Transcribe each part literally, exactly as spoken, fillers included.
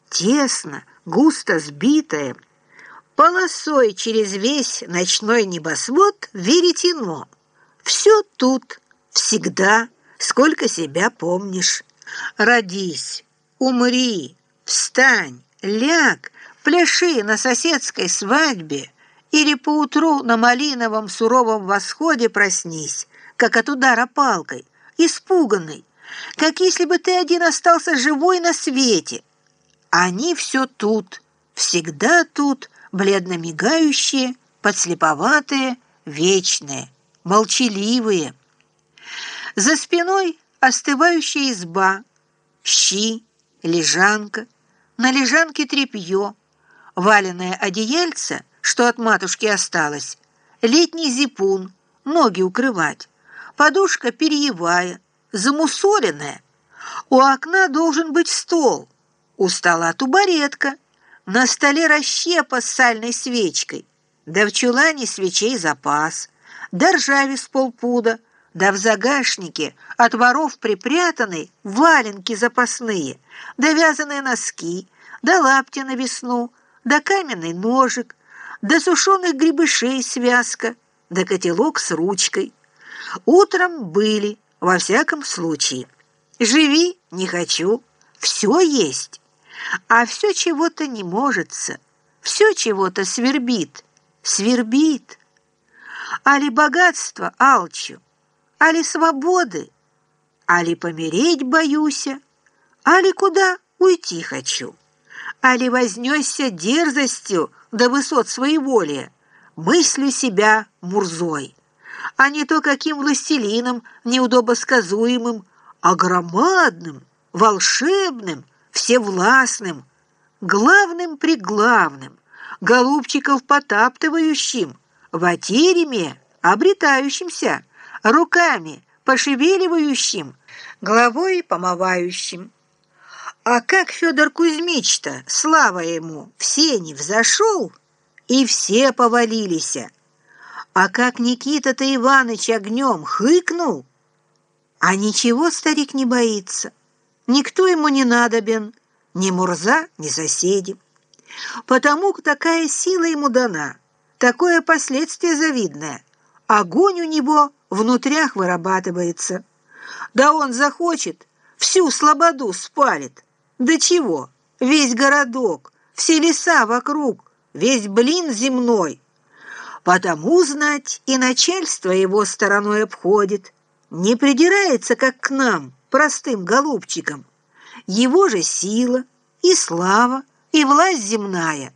тесно, густо сбитое, полосой через весь ночной небосвод веретено. Все тут, всегда, сколько себя помнишь. Родись, умри, встань, ляг, пляши на соседской свадьбе или поутру на малиновом суровом восходе проснись, как от удара палкой, испуганный, как если бы ты один остался живой на свете. Они все тут, всегда тут, бледно мигающие, подслеповатые, вечные, молчаливые. За спиной остывающая изба, щи, лежанка, на лежанке тряпье, валеное одеяльце, что от матушки осталось, летний зипун, ноги укрывать, подушка перьевая, замусоленная. У окна должен быть стол, у стола тубаретка, на столе расщепа с сальной свечкой, да в чулане свечей запас, да ржави с полпуда, да в загашнике от воров припрятаны валенки запасные, да вязаные носки, да лапти на весну, да каменный ножик, да сушеных грибышей связка, да котелок с ручкой. Утром были, во всяком случае. Живи не хочу, все есть, а все чего-то не можется, все чего-то свербит, свербит. Али богатство алчу, али свободы, али помереть боюся, али куда уйти хочу, али вознесся дерзостью до высот своеволия, мыслю себя Мурзой, а не то каким властелином неудобосказуемым, а громадным, волшебным, всевластным, главным-преглавным, голубчиков потаптывающим, в тереме обретающимся, руками пошевеливающим, головой помывающим. А как Федор Кузьмич-то, слава ему, в сени взошел, и все повалились. А как Никита-то Иваныч огнем хыкнул, а ничего старик не боится, никто ему не надобен, ни Мурза, ни соседи. Потому такая сила ему дана, такое последствие завидное. Огонь у него внутрях вырабатывается. Да он захочет, всю слободу спалит. Да чего? Весь городок, все леса вокруг, весь блин земной. Потому, знать, и начальство его стороной обходит, не придирается, как к нам, простым голубчикам. Его же сила и слава, и власть земная.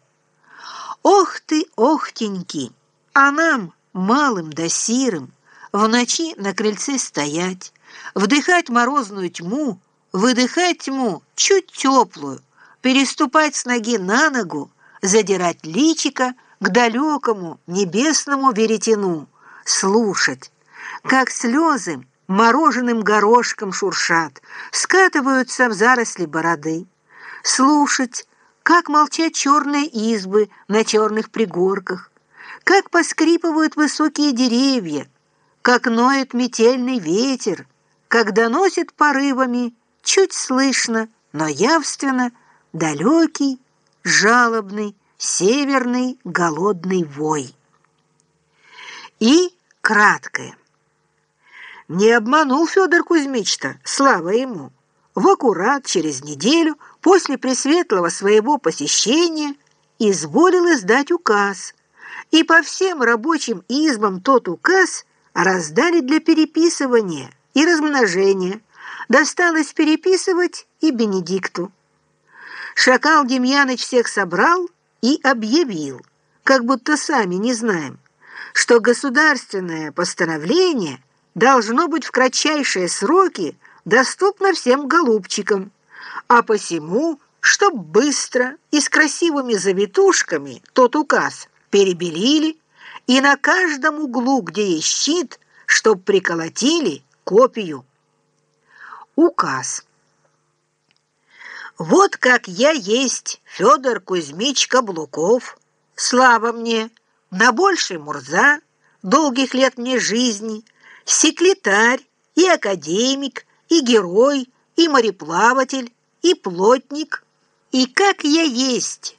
Ох ты, охтеньки, а нам, малым да сирым, в ночи на крыльце стоять, вдыхать морозную тьму, выдыхать тьму чуть теплую, переступать с ноги на ногу, задирать личико к далекому небесному веретену, слушать, как слезы мороженым горошком шуршат, скатываются в заросли бороды, слушать, как молчат черные избы на черных пригорках, как поскрипывают высокие деревья, как ноет метельный ветер, как доносит порывами, чуть слышно, но явственно, далекий, жалобный, северный голодный вой. И краткое. Не обманул Федор Кузьмич-то, слава ему. В аккурат через неделю после пресветлого своего посещения изволил издать указ, и по всем рабочим избам тот указ раздали для переписывания и размножения. Досталось переписывать и Бенедикту. Шакал Демьяныч всех собрал и объявил, как будто сами не знаем, что государственное постановление должно быть в кратчайшие сроки доступно всем голубчикам, а посему, чтоб быстро и с красивыми завитушками тот указ перебелили, и на каждом углу, где есть щит, чтоб приколотили копию. Указ. Вот как я есть Федор Кузьмич Каблуков, слава мне, на больший Мурза, долгих лет мне жизни, секретарь и академик, и герой, и мореплаватель, и плотник, И как я есть!